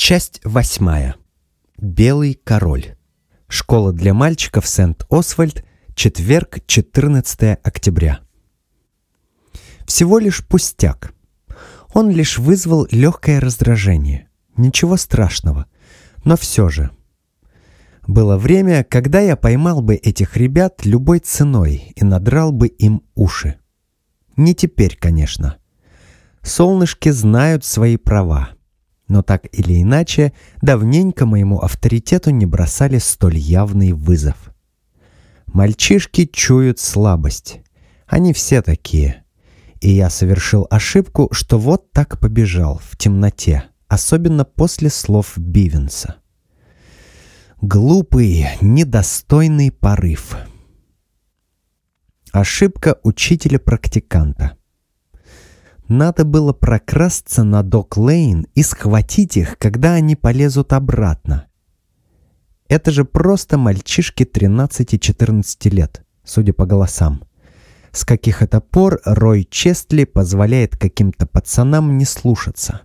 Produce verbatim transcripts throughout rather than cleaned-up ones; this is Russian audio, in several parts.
Часть восьмая. Белый король. Школа для мальчиков Сент-Освальд. Четверг, четырнадцатое октября. Всего лишь пустяк. Он лишь вызвал легкое раздражение. Ничего страшного. Но все же. Было время, когда я поймал бы этих ребят любой ценой и надрал бы им уши. Не теперь, конечно. Солнышки знают свои права. Но так или иначе, давненько моему авторитету не бросали столь явный вызов. Мальчишки чуют слабость. Они все такие. И я совершил ошибку, что вот так побежал в темноте, особенно после слов Бивенса. Глупый, недостойный порыв. Ошибка учителя-практиканта. Надо было прокрасться на Док-Лейн и схватить их, когда они полезут обратно. Это же просто мальчишки тринадцати-четырнадцати лет, судя по голосам. С каких это пор Рой Честли позволяет каким-то пацанам не слушаться?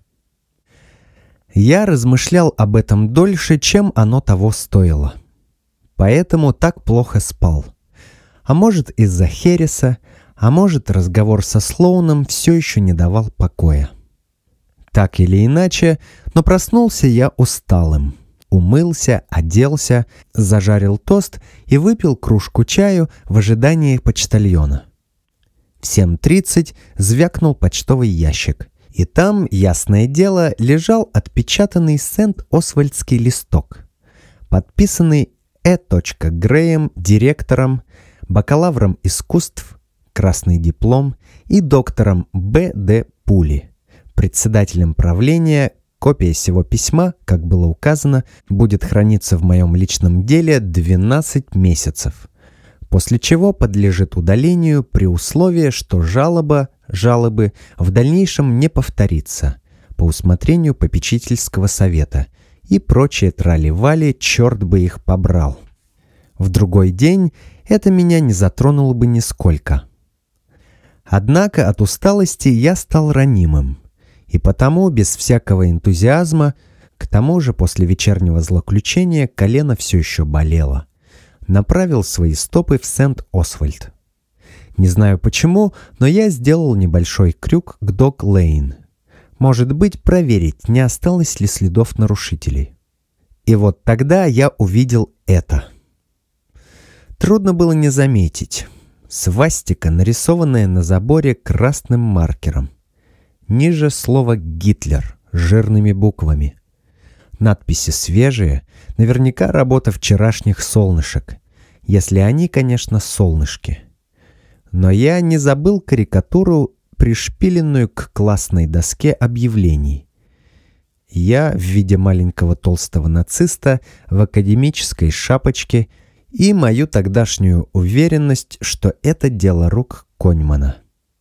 Я размышлял об этом дольше, чем оно того стоило. Поэтому так плохо спал. А может, из-за Херриса, а может, разговор со Слоуном все еще не давал покоя. Так или иначе, но проснулся я усталым. Умылся, оделся, зажарил тост и выпил кружку чаю в ожидании почтальона. В семь тридцать звякнул почтовый ящик, и там, ясное дело, лежал отпечатанный Сент-Освальдский листок, подписанный Э. Греем, директором, бакалавром искусств, красный диплом, и доктором Б. Д. Пули, председателем правления. Копия сего письма, как было указано, будет храниться в моем личном деле двенадцать месяцев, после чего подлежит удалению при условии, что жалоба, жалобы в дальнейшем не повторится по усмотрению попечительского совета и прочие трали-вали, черт бы их побрал. В другой день это меня не затронуло бы нисколько. Однако от усталости я стал ранимым, и потому без всякого энтузиазма, к тому же после вечернего злоключения колено все еще болело, направил свои стопы в Сент-Освальд. Не знаю почему, но я сделал небольшой крюк к Док-Лейн. Может быть, проверить, не осталось ли следов нарушителей. И вот тогда я увидел это. Трудно было не заметить. Свастика, нарисованная на заборе красным маркером. Ниже слово «Гитлер» жирными буквами. Надписи свежие, наверняка работа вчерашних солнышек, если они, конечно, солнышки. Но я не забыл карикатуру, пришпиленную к классной доске объявлений. Я в виде маленького толстого нациста в академической шапочке и мою тогдашнюю уверенность, что это дело рук Коньмана.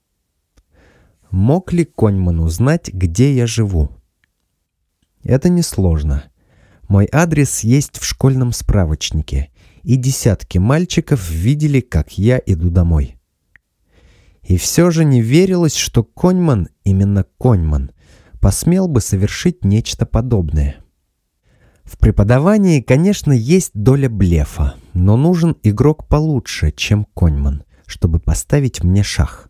Мог ли Коньман узнать, где я живу? Это несложно. Мой адрес есть в школьном справочнике, и десятки мальчиков видели, как я иду домой. И все же не верилось, что Коньман, именно Коньман, посмел бы совершить нечто подобное. В преподавании, конечно, есть доля блефа, но нужен игрок получше, чем Коньман, чтобы поставить мне шах.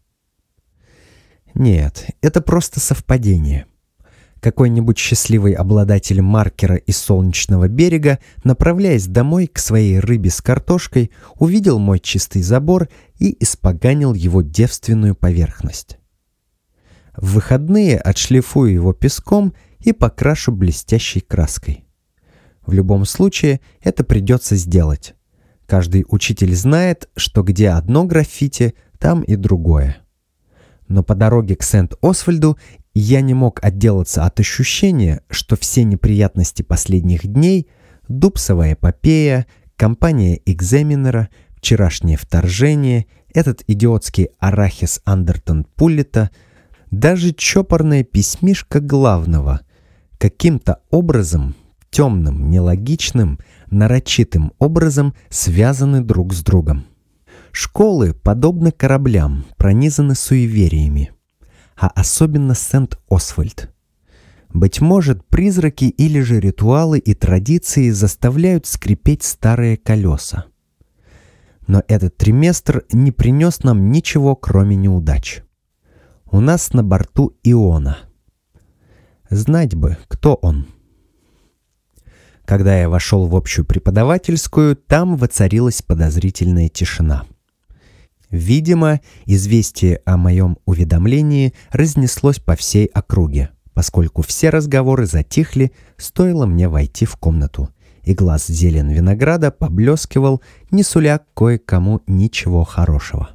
Нет, это просто совпадение. Какой-нибудь счастливый обладатель маркера из Солнечного берега, направляясь домой к своей рыбе с картошкой, увидел мой чистый забор и испоганил его девственную поверхность. В выходные отшлифую его песком и покрашу блестящей краской. В любом случае, это придется сделать. Каждый учитель знает, что где одно граффити, там и другое. Но по дороге к Сент-Освальду я не мог отделаться от ощущения, что все неприятности последних дней — Дупсовая эпопея, компания экзаменера, вчерашнее вторжение, этот идиотский арахис Андертон Пуллета, даже чопорное письмишко главного — каким-то образом, темным, нелогичным, нарочитым образом связаны друг с другом. Школы, подобно кораблям, пронизаны суевериями, а особенно Сент-Освальд. Быть может, призраки или же ритуалы и традиции заставляют скрипеть старые колеса. Но этот триместр не принес нам ничего, кроме неудач. У нас на борту Иона. Знать бы, кто он. Когда я вошел в общую преподавательскую, там воцарилась подозрительная тишина. Видимо, известие о моем уведомлении разнеслось по всей округе, поскольку все разговоры затихли, стоило мне войти в комнату, и глаз зелен винограда поблескивал, не суля кое-кому ничего хорошего.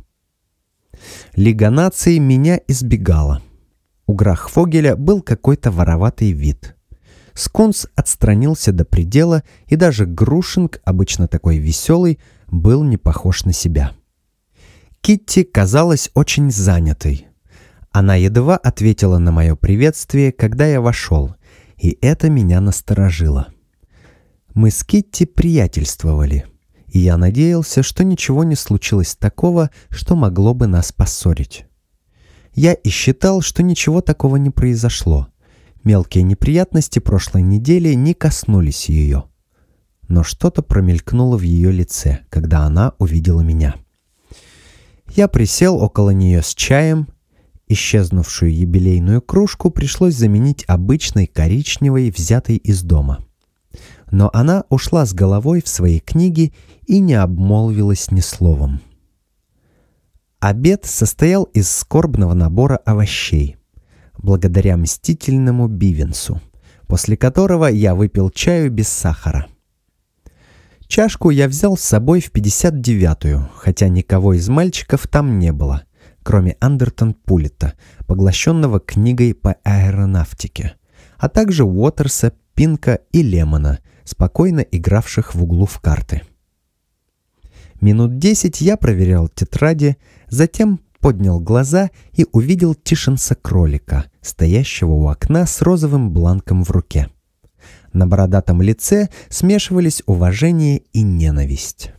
Лига наций меня избегала. У Грахфогеля был какой-то вороватый вид. Скунс отстранился до предела, и даже Грушинг, обычно такой веселый, был не похож на себя. Китти казалась очень занятой. Она едва ответила на мое приветствие, когда я вошел, и это меня насторожило. Мы с Китти приятельствовали, и я надеялся, что ничего не случилось такого, что могло бы нас поссорить. Я и считал, что ничего такого не произошло. Мелкие неприятности прошлой недели не коснулись ее. Но что-то промелькнуло в ее лице, когда она увидела меня. Я присел около нее с чаем. Исчезнувшую юбилейную кружку пришлось заменить обычной коричневой, взятой из дома. Но она ушла с головой в свои книги и не обмолвилась ни словом. Обед состоял из скорбного набора овощей, благодаря мстительному Бивенсу, после которого я выпил чаю без сахара. Чашку я взял с собой в пятьдесят девятую, хотя никого из мальчиков там не было, кроме Андертон Пуллета, поглощенного книгой по аэронавтике, а также Уотерса, Пинка и Лемона, спокойно игравших в углу в карты. Минут десять я проверял тетради, затем поднял глаза и увидел Тишенса-кролика, стоящего у окна с розовым бланком в руке. На бородатом лице смешивались уважение и ненависть.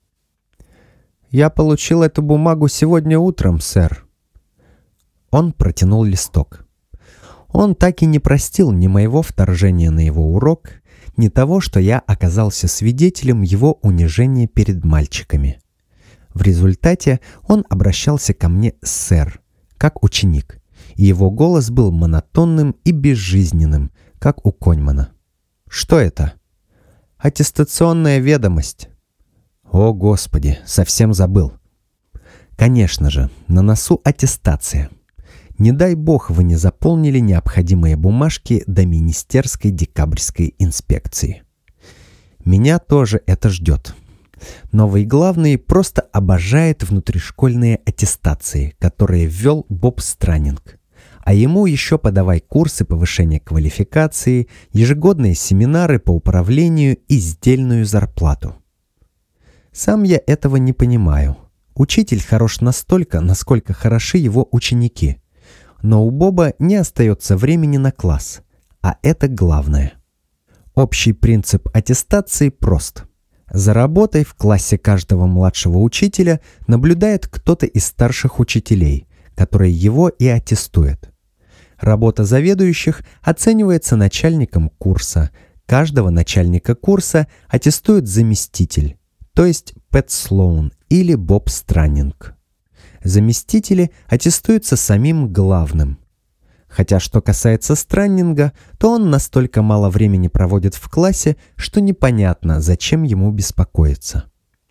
«Я получил эту бумагу сегодня утром, сэр». Он протянул листок. Он так и не простил ни моего вторжения на его урок, ни того, что я оказался свидетелем его унижения перед мальчиками. В результате он обращался ко мне «сэр», как ученик, и его голос был монотонным и безжизненным, как у Коньмана. «Что это?» «Аттестационная ведомость». «О, Господи, совсем забыл». «Конечно же, на носу аттестация. Не дай бог вы не заполнили необходимые бумажки до министерской декабрьской инспекции. Меня тоже это ждет. Новый главный просто обожает внутришкольные аттестации, которые ввел Боб Страннинг. А ему еще подавай курсы повышения квалификации, ежегодные семинары по управлению и сдельную зарплату. Сам я этого не понимаю. Учитель хорош настолько, насколько хороши его ученики. Но у Боба не остается времени на класс, а это главное. Общий принцип аттестации прост. За работой в классе каждого младшего учителя наблюдает кто-то из старших учителей, который его и аттестует. Работа заведующих оценивается начальником курса. Каждого начальника курса аттестует заместитель, то есть Пэт Слоун или Боб Страннинг. Заместители аттестуются самим главным. Хотя что касается Страннинга, то он настолько мало времени проводит в классе, что непонятно, зачем ему беспокоиться.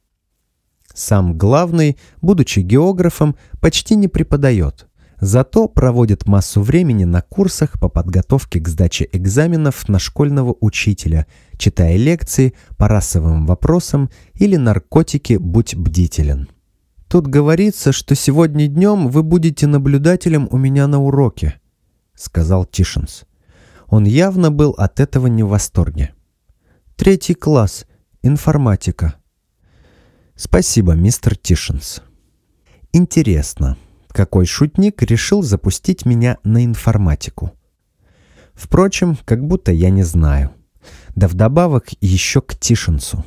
Сам главный, будучи географом, почти не преподает, зато проводит массу времени на курсах по подготовке к сдаче экзаменов на школьного учителя, читая лекции по расовым вопросам или наркотики «Будь бдителен». «Тут говорится, что сегодня днем вы будете наблюдателем у меня на уроке», — сказал Тишенс. Он явно был от этого не в восторге. «Третий класс. Информатика». «Спасибо, мистер Тишенс». Интересно, какой шутник решил запустить меня на информатику? Впрочем, как будто я не знаю. Да вдобавок еще к Тишенсу.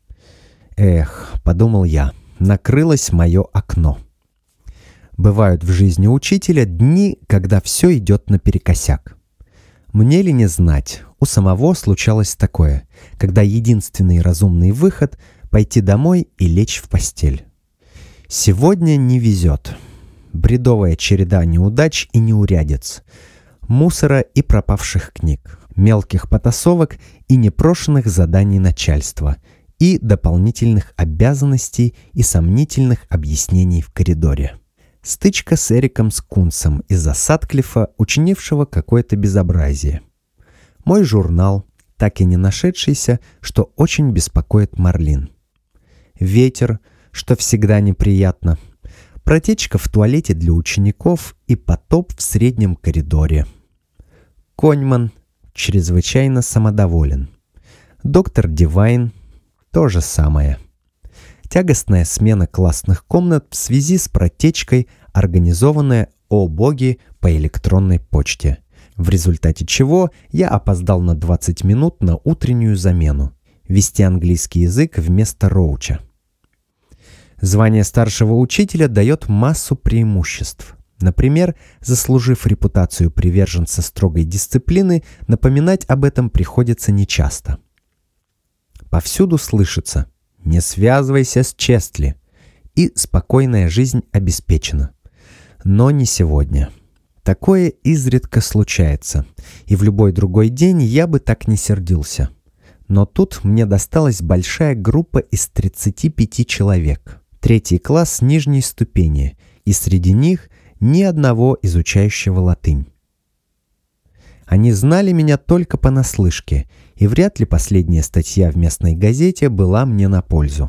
«Эх», — подумал я, — накрылось мое окно. Бывают в жизни учителя дни, когда все идет наперекосяк. Мне ли не знать, у самого случалось такое, когда единственный разумный выход — пойти домой и лечь в постель. Сегодня не везет. Бредовая череда неудач и неурядиц, мусора и пропавших книг, мелких потасовок и непрошенных заданий начальства, и дополнительных обязанностей и сомнительных объяснений в коридоре. Стычка с Эриком Скунсом из-за Сатклифа, учинившего какое-то безобразие. Мой журнал, так и не нашедшийся, что очень беспокоит Марлин. Ветер, что всегда неприятно. Протечка в туалете для учеников и потоп в среднем коридоре. Коньман чрезвычайно самодоволен. Доктор Дивайн — то же самое. Тягостная смена классных комнат в связи с протечкой, организованная, о боги, по электронной почте, в результате чего я опоздал на двадцать минут на утреннюю замену. Вести английский язык вместо Роуча. Звание старшего учителя дает массу преимуществ. Например, заслужив репутацию приверженца строгой дисциплины, напоминать об этом приходится нечасто. Повсюду слышится: «Не связывайся с Честли», и спокойная жизнь обеспечена. Но не сегодня. Такое изредка случается, и в любой другой день я бы так не сердился. Но тут мне досталась большая группа из тридцати пяти человек. Третий класс нижней ступени, и среди них ни одного изучающего латынь. Они знали меня только понаслышке, и вряд ли последняя статья в местной газете была мне на пользу.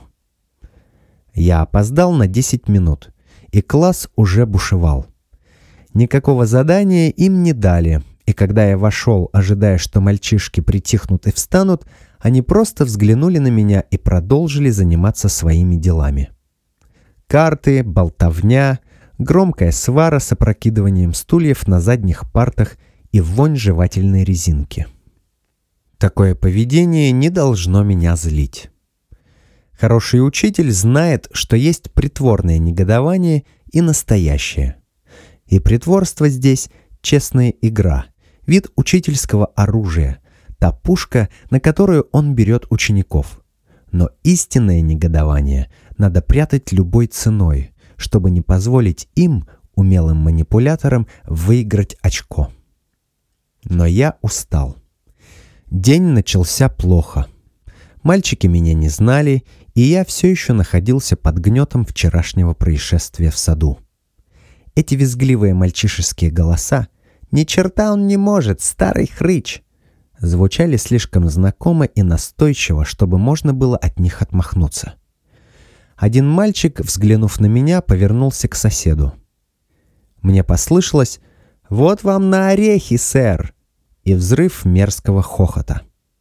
Я опоздал на десять минут, и класс уже бушевал. Никакого задания им не дали, и когда я вошел, ожидая, что мальчишки притихнут и встанут, они просто взглянули на меня и продолжили заниматься своими делами. Карты, болтовня, громкая свара с опрокидыванием стульев на задних партах и вонь жевательной резинки. Такое поведение не должно меня злить. Хороший учитель знает, что есть притворное негодование и настоящее. И притворство здесь — честная игра, вид учительского оружия, та пушка, на которую он берет учеников. Но истинное негодование надо прятать любой ценой, чтобы не позволить им, умелым манипуляторам, выиграть очко. Но я устал. День начался плохо. Мальчики меня не знали, и я все еще находился под гнетом вчерашнего происшествия в саду. Эти визгливые мальчишеские голоса «Ни черта он не может, старый хрыч!» звучали слишком знакомо и настойчиво, чтобы можно было от них отмахнуться. Один мальчик, взглянув на меня, повернулся к соседу. Мне послышалось: «Вот вам на орехи, сэр!» и взрыв мерзкого хохота.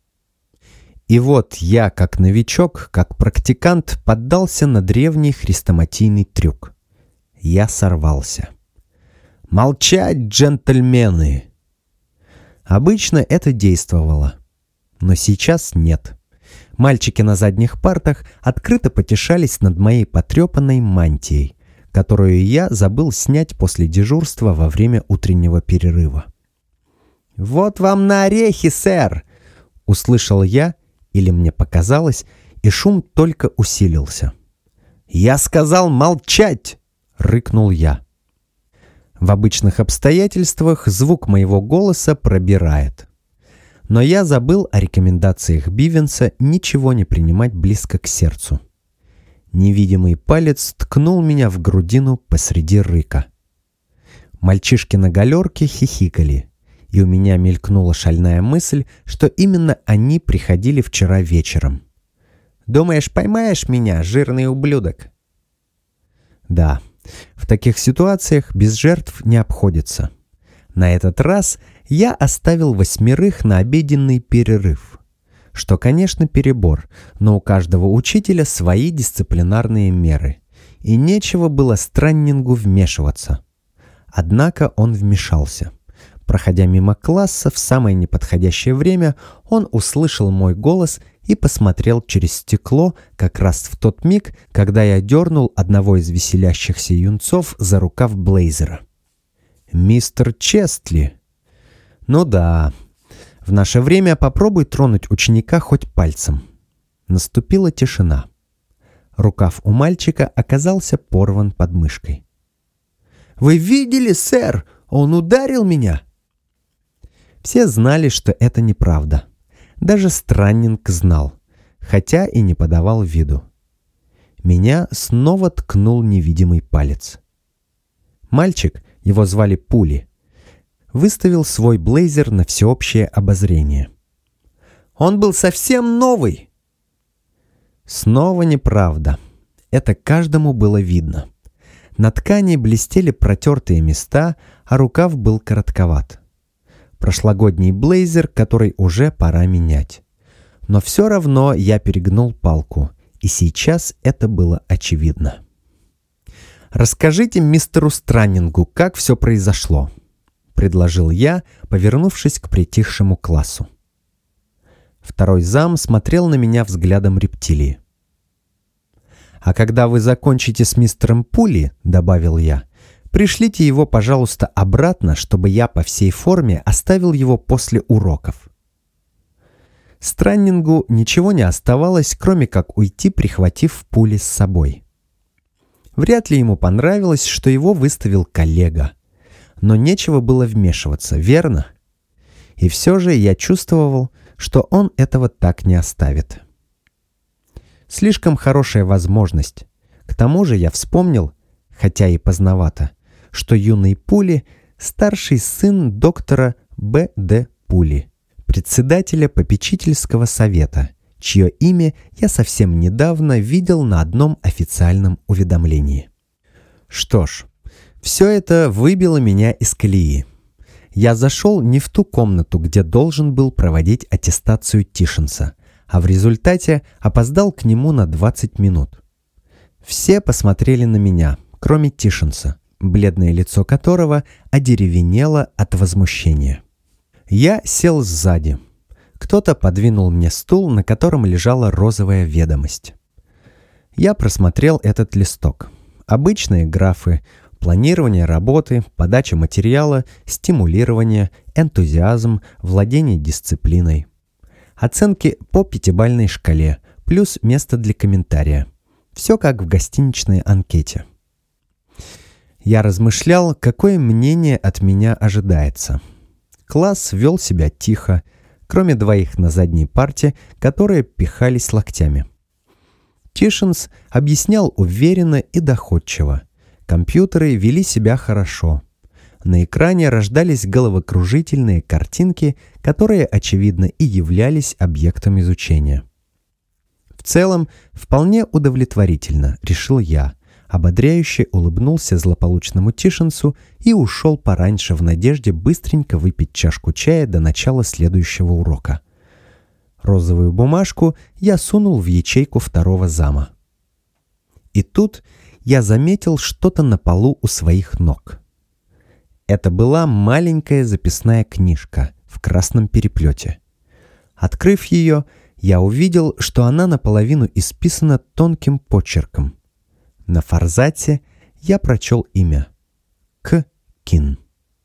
И вот я, как новичок, как практикант, поддался на древний хрестоматийный трюк. Я сорвался. «Молчать, джентльмены!» Обычно это действовало, но сейчас нет. Мальчики на задних партах открыто потешались над моей потрепанной мантией, которую я забыл снять после дежурства во время утреннего перерыва. «Вот вам на орехи, сэр!» — услышал я, или мне показалось, и шум только усилился. «Я сказал молчать!» — рыкнул я. В обычных обстоятельствах звук моего голоса пробирает. Но я забыл о рекомендациях Бивенса ничего не принимать близко к сердцу. Невидимый палец ткнул меня в грудину посреди рыка. Мальчишки на галерке хихикали, и у меня мелькнула шальная мысль, что именно они приходили вчера вечером. «Думаешь, поймаешь меня, жирный ублюдок?» Да, в таких ситуациях без жертв не обходится. На этот раз я оставил восьмерых на обеденный перерыв. Что, конечно, перебор, но у каждого учителя свои дисциплинарные меры, и нечего было Страннингу вмешиваться. Однако он вмешался. Проходя мимо класса в самое неподходящее время, он услышал мой голос и посмотрел через стекло как раз в тот миг, когда я дернул одного из веселящихся юнцов за рукав блейзера. «Мистер Честли!» Ну да, В наше время попробуй тронуть ученика хоть пальцем. Наступила тишина. Рукав у мальчика оказался порван под мышкой. «Вы видели, сэр? Он ударил меня!» Все знали, что это неправда. Даже Страннинг знал, хотя и не подавал виду. Меня снова ткнул невидимый палец. Мальчик, его звали Пули, выставил свой блейзер на всеобщее обозрение. «Он был совсем новый!» Снова неправда. Это каждому было видно. На ткани блестели протертые места, а рукав был коротковат. Прошлогодний блейзер, который уже пора менять. Но все равно я перегнул палку, и сейчас это было очевидно. «Расскажите мистеру Страннингу, как все произошло», — предложил я, повернувшись к притихшему классу. Второй зам смотрел на меня взглядом рептилии. «А когда вы закончите с мистером Пули, — добавил я, — пришлите его, пожалуйста, обратно, чтобы я по всей форме оставил его после уроков». Страннингу ничего не оставалось, кроме как уйти, прихватив Пули с собой. Вряд ли ему понравилось, что его выставил коллега. Но нечего было вмешиваться, верно? И все же я чувствовал, что он этого так не оставит. Слишком хорошая возможность. К тому же я вспомнил, хотя и поздновато, что юный Пули — старший сын доктора Б Д Пули, председателя попечительского совета, чье имя я совсем недавно видел на одном официальном уведомлении. Что ж, все это выбило меня из колеи. Я зашел не в ту комнату, где должен был проводить аттестацию Тишенса, а в результате опоздал к нему на двадцать минут. Все посмотрели на меня, кроме Тишенса, бледное лицо которого одеревенело от возмущения. Я сел сзади. Кто-то подвинул мне стул, на котором лежала розовая ведомость. Я просмотрел этот листок. Обычные графы: планирование работы, подача материала, стимулирование, энтузиазм, владение дисциплиной. Оценки по пятибалльной шкале, плюс место для комментария. Все как в гостиничной анкете. Я размышлял, какое мнение от меня ожидается. Класс вел себя тихо, кроме двоих на задней парте, которые пихались локтями. Тишенс объяснял уверенно и доходчиво. Компьютеры вели себя хорошо. На экране рождались головокружительные картинки, которые, очевидно, и являлись объектом изучения. В целом, вполне удовлетворительно, решил я, ободряюще улыбнулся злополучному Тишенсу и ушел пораньше в надежде быстренько выпить чашку чая до начала следующего урока. Розовую бумажку я сунул в ячейку второго зама. И тут я заметил что-то на полу у своих ног. Это была маленькая записная книжка в красном переплете. Открыв ее, я увидел, что она наполовину исписана тонким почерком. На форзаце я прочел имя. К. Кин.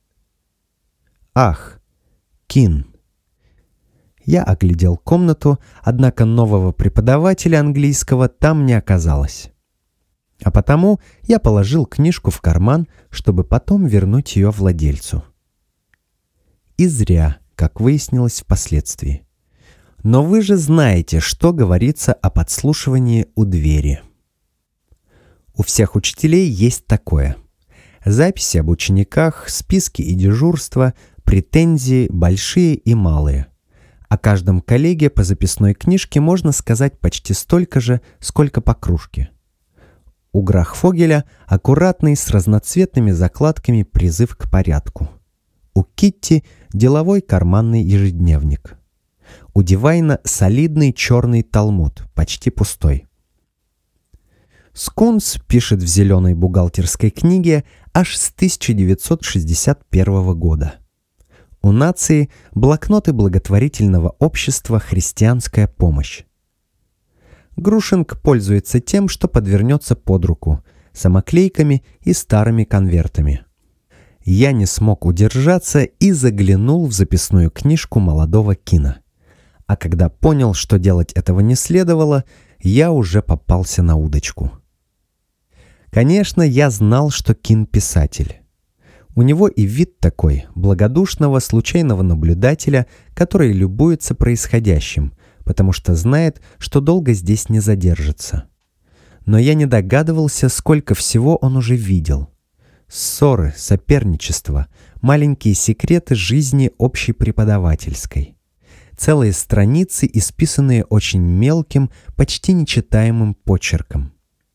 Ах, Кин. Я оглядел комнату, однако нового преподавателя английского там не оказалось. А потому я положил книжку в карман, чтобы потом вернуть ее владельцу. И зря, как выяснилось впоследствии. Но вы же знаете, что говорится о подслушивании у двери. У всех учителей есть такое. Записи об учениках, списки и дежурства, претензии большие и малые. О каждом коллеге по записной книжке можно сказать почти столько же, сколько по кружке. У Грахфогеля аккуратный с разноцветными закладками призыв к порядку. У Китти деловой карманный ежедневник. У Дивайна солидный черный талмуд, почти пустой. Скунс пишет в зеленой бухгалтерской книге аж с тысяча девятьсот шестьдесят первого года. У нации блокноты благотворительного общества «Христианская помощь». Грушинг пользуется тем, что подвернется под руку, самоклейками и старыми конвертами. Я не смог удержаться и заглянул в записную книжку молодого Кина. А когда понял, что делать этого не следовало, я уже попался на удочку. Конечно, я знал, что Кин писатель. У него и вид такой, благодушного, случайного наблюдателя, который любуется происходящим, потому что знает, что долго здесь не задержится. Но я не догадывался, сколько всего он уже видел. Ссоры, соперничество, маленькие секреты жизни общепреподавательской. Целые страницы, исписанные очень мелким, почти нечитаемым почерком.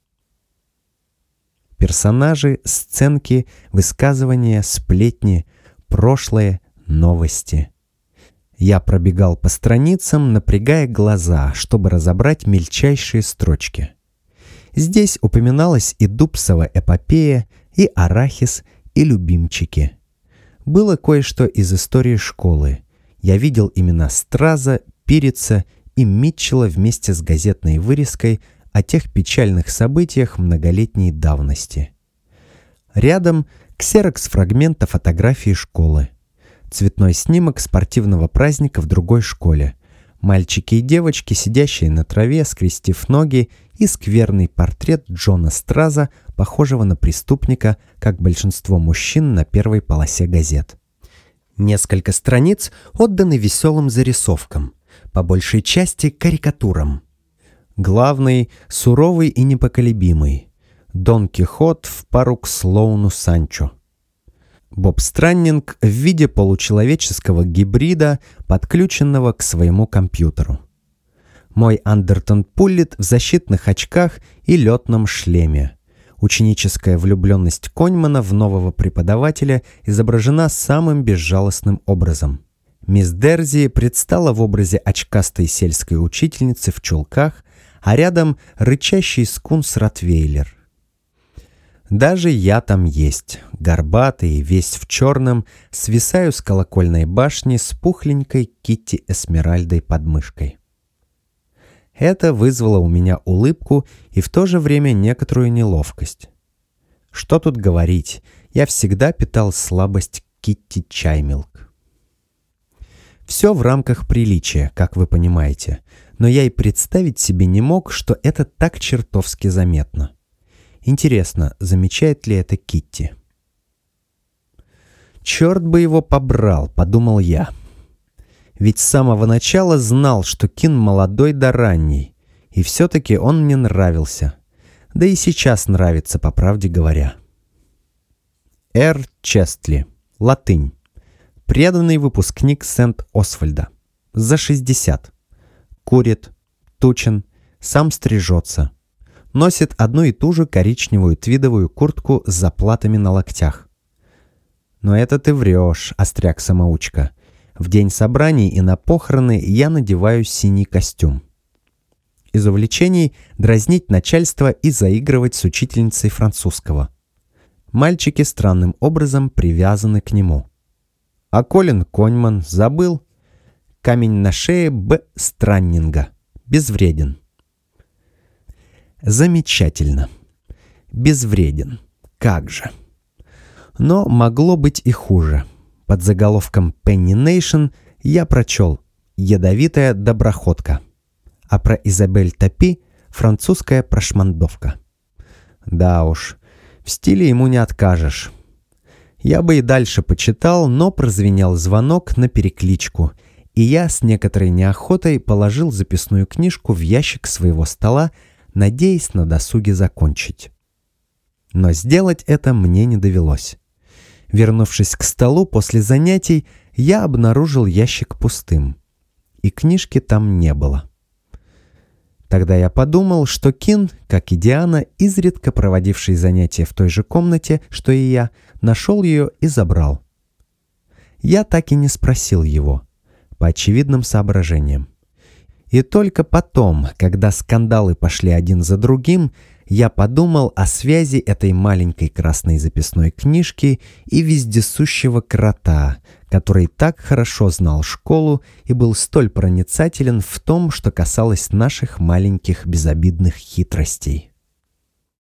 Персонажи, сценки, высказывания, сплетни, прошлое, новости. Я пробегал по страницам, напрягая глаза, чтобы разобрать мельчайшие строчки. Здесь упоминалась и Дубсова эпопея, и Арахис, и любимчики. Было кое-что из истории школы. Я видел имена Страза, Пирица и Митчелла вместе с газетной вырезкой о тех печальных событиях многолетней давности. Рядом ксерокс-фрагмента фотографии школы. Цветной снимок спортивного праздника в другой школе. Мальчики и девочки, сидящие на траве, скрестив ноги, и скверный портрет Джона Страза, похожего на преступника, как большинство мужчин на первой полосе газет. Несколько страниц отданы веселым зарисовкам, по большей части карикатурам. Главный, суровый и непоколебимый. Дон Кихот в пару к Слоуну Санчо. Боб Страннинг в виде получеловеческого гибрида, подключенного к своему компьютеру. Мой Андертон Пуллит в защитных очках и летном шлеме. Ученическая влюбленность Коньмана в нового преподавателя изображена самым безжалостным образом. Мисс Дерзи предстала в образе очкастой сельской учительницы в чулках, а рядом рычащий скунс-ротвейлер. Даже я там есть, горбатый, весь в черном, свисаю с колокольной башни с пухленькой Китти Эсмеральдой под мышкой. Это вызвало у меня улыбку и в то же время некоторую неловкость. Что тут говорить, я всегда питал слабость к Китти Чаймилк. Все в рамках приличия, как вы понимаете, но я и представить себе не мог, что это так чертовски заметно. Интересно, замечает ли это Китти? «Черт бы его побрал», — подумал я. Ведь с самого начала знал, что Кин молодой да ранний, и все-таки он мне нравился. Да и сейчас нравится, по правде говоря. Р. Честли. Латынь. Преданный выпускник Сент-Освальда. За шестьдесят. Курит, тучен, сам стрижется. Носит одну и ту же коричневую твидовую куртку с заплатами на локтях. «Но это ты врешь, остряк-самоучка. В день собраний и на похороны я надеваю синий костюм». Из увлечений дразнить начальство и заигрывать с учительницей французского. Мальчики странным образом привязаны к нему. А Колин Коньман забыл. Камень на шее Б. Страннинга. Безвреден. Замечательно. Безвреден. Как же. Но могло быть и хуже. Под заголовком «Penny Nation» я прочел «Ядовитая доброходка», а про Изабель Топи «Французская прошмандовка». Да уж, в стиле ему не откажешь. Я бы и дальше почитал, но прозвенел звонок на перекличку, и я с некоторой неохотой положил записную книжку в ящик своего стола, надеясь на досуге закончить. Но сделать это мне не довелось. Вернувшись к столу после занятий, я обнаружил ящик пустым, и книжки там не было. Тогда я подумал, что Кин, как и Диана, изредка проводивший занятия в той же комнате, что и я, нашел ее и забрал. Я так и не спросил его, по очевидным соображениям. И только потом, когда скандалы пошли один за другим, я подумал о связи этой маленькой красной записной книжки и вездесущего крота, который так хорошо знал школу и был столь проницателен в том, что касалось наших маленьких безобидных хитростей.